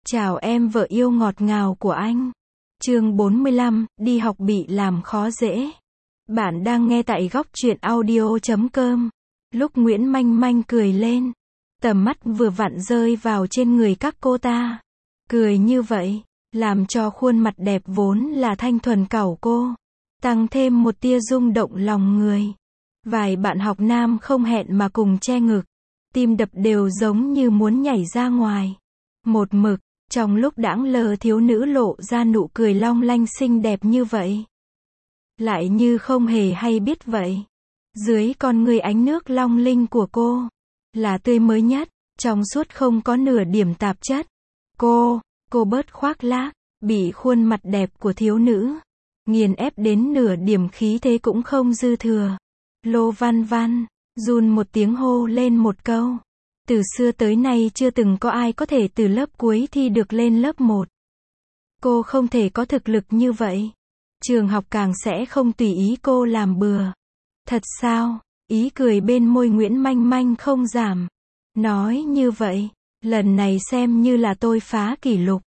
Chào em vợ yêu ngọt ngào của anh. Chương 45, đi học bị làm khó dễ. Bạn đang nghe tại góc truyện audio.com. Lúc Nguyễn Manh Manh cười lên, tầm mắt vừa vặn rơi vào trên người các cô ta. Cười như vậy, làm cho khuôn mặt đẹp vốn là thanh thuần cẩu cô, tăng thêm một tia rung động lòng người. Vài bạn học nam không hẹn mà cùng che ngực, tim đập đều giống như muốn nhảy ra ngoài. Một mực, trong lúc đãng lờ thiếu nữ lộ ra nụ cười long lanh xinh đẹp như vậy. Lại như không hề hay biết vậy. Dưới con người ánh nước long linh của cô, là tươi mới nhất, trong suốt không có nửa điểm tạp chất. Cô bớt khoác lác, bị khuôn mặt đẹp của thiếu nữ nghiền ép đến nửa điểm khí thế cũng không dư thừa. Lô Văn Văn run một tiếng hô lên một câu. Từ xưa tới nay chưa từng có ai có thể từ lớp cuối thi được lên lớp 1. Cô không thể có thực lực như vậy. Trường học càng sẽ không tùy ý cô làm bừa. Thật sao? Ý cười bên môi Nguyễn Manh Manh không giảm. Nói như vậy, lần này xem như là tôi phá kỷ lục.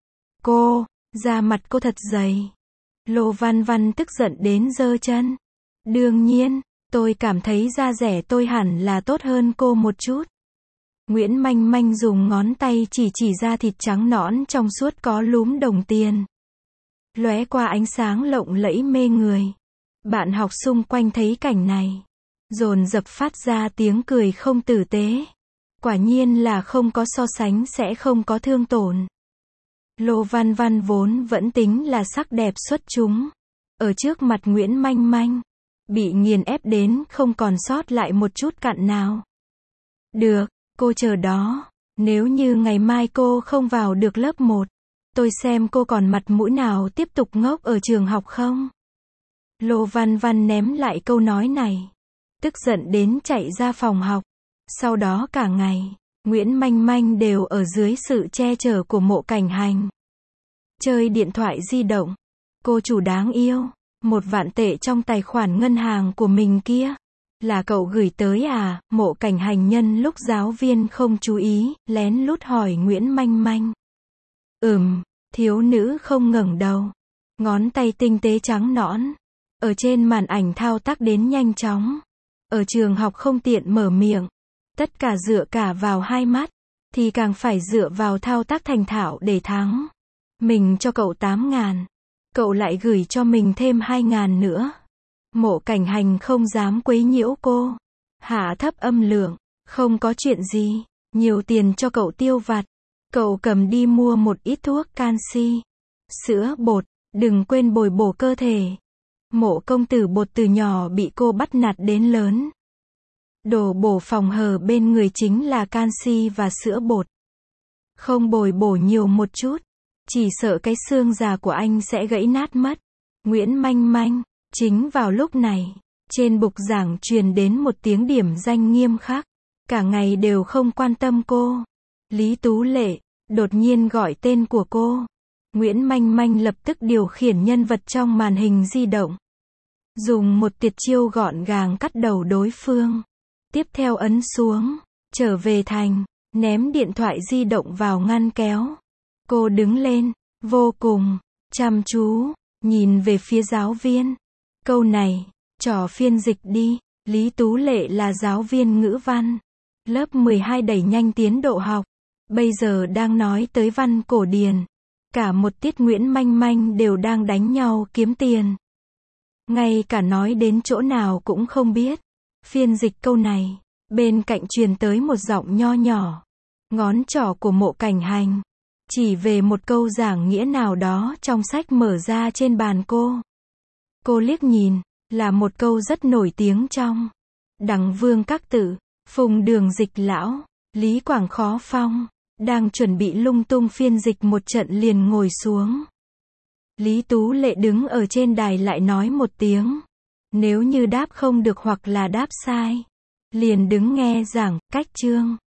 Da mặt cô thật dày. Lô Văn Văn tức giận đến giơ chân. Đương nhiên, tôi cảm thấy da rẻ tôi hẳn là tốt hơn cô một chút. Nguyễn Manh Manh dùng ngón tay chỉ ra thịt trắng nõn trong suốt có lúm đồng tiền, lóe qua ánh sáng lộng lẫy mê người. Bạn học xung quanh thấy cảnh này, dồn dập phát ra tiếng cười không tử tế. Quả nhiên là không có so sánh sẽ không có thương tổn. Lô Văn Văn vốn vẫn tính là sắc đẹp xuất chúng, ở trước mặt Nguyễn Manh Manh, bị nghiền ép đến không còn sót lại một chút cặn nào. Được, cô chờ đó, nếu như ngày mai cô không vào được lớp 1, tôi xem cô còn mặt mũi nào tiếp tục ngốc ở trường học không? Lô Văn Văn ném lại câu nói này, tức giận đến chạy ra phòng học. Sau đó cả ngày, Nguyễn Manh Manh đều ở dưới sự che chở của Mộ Cảnh Hành. Chơi điện thoại di động. Cô chủ đáng yêu, 1 vạn tệ trong tài khoản ngân hàng của mình kia. Là cậu gửi tới à? Mộ Cảnh Hành nhân lúc giáo viên không chú ý, lén lút hỏi Nguyễn Manh Manh. Thiếu nữ không ngẩng đầu. Ngón tay tinh tế trắng nõn, ở trên màn ảnh thao tác đến nhanh chóng. Ở trường học không tiện mở miệng. Tất cả dựa cả vào hai mắt, thì càng phải dựa vào thao tác thành thạo để thắng. Mình cho cậu 8.000. Cậu lại gửi cho mình thêm 2.000 nữa. Mộ Cảnh Hành không dám quấy nhiễu cô. Hạ thấp âm lượng. Không có chuyện gì. Nhiều tiền cho cậu tiêu vặt. Cậu cầm đi mua một ít thuốc canxi, sữa bột. Đừng quên bồi bổ cơ thể. Mộ công tử bột từ nhỏ bị cô bắt nạt đến lớn. Đồ bổ phòng hờ bên người chính là canxi và sữa bột. Không bồi bổ nhiều một chút, chỉ sợ cái xương già của anh sẽ gãy nát mất. Nguyễn Manh Manh. Chính vào lúc này, trên bục giảng truyền đến một tiếng điểm danh nghiêm khắc. Cả ngày đều không quan tâm cô. Lý Tú Lệ, đột nhiên gọi tên của cô. Nguyễn Manh Manh lập tức điều khiển nhân vật trong màn hình di động. Dùng một tuyệt chiêu gọn gàng cắt đầu đối phương. Tiếp theo ấn xuống, trở về thành, ném điện thoại di động vào ngăn kéo. Cô đứng lên, vô cùng chăm chú, nhìn về phía giáo viên. Câu này, trò phiên dịch đi. Lý Tú Lệ là giáo viên ngữ văn. Lớp 12 đẩy nhanh tiến độ học. Bây giờ đang nói tới văn cổ điển. Cả một tiết Nguyễn Manh Manh đều đang đánh nhau kiếm tiền. Ngay cả nói đến chỗ nào cũng không biết. Phiên dịch câu này, bên cạnh truyền tới một giọng nho nhỏ. Ngón trỏ của Mộ Cảnh Hành chỉ về một câu giảng nghĩa nào đó trong sách mở ra trên bàn cô. Cô liếc nhìn, là một câu rất nổi tiếng trong Đằng Vương Các Tự. Phùng Đường Dịch lão, Lý Quảng Khó Phong, đang chuẩn bị lung tung phiên dịch một trận liền ngồi xuống. Lý Tú Lệ đứng ở trên đài lại nói một tiếng. Nếu như đáp không được hoặc là đáp sai, liền đứng nghe giảng, cách chương.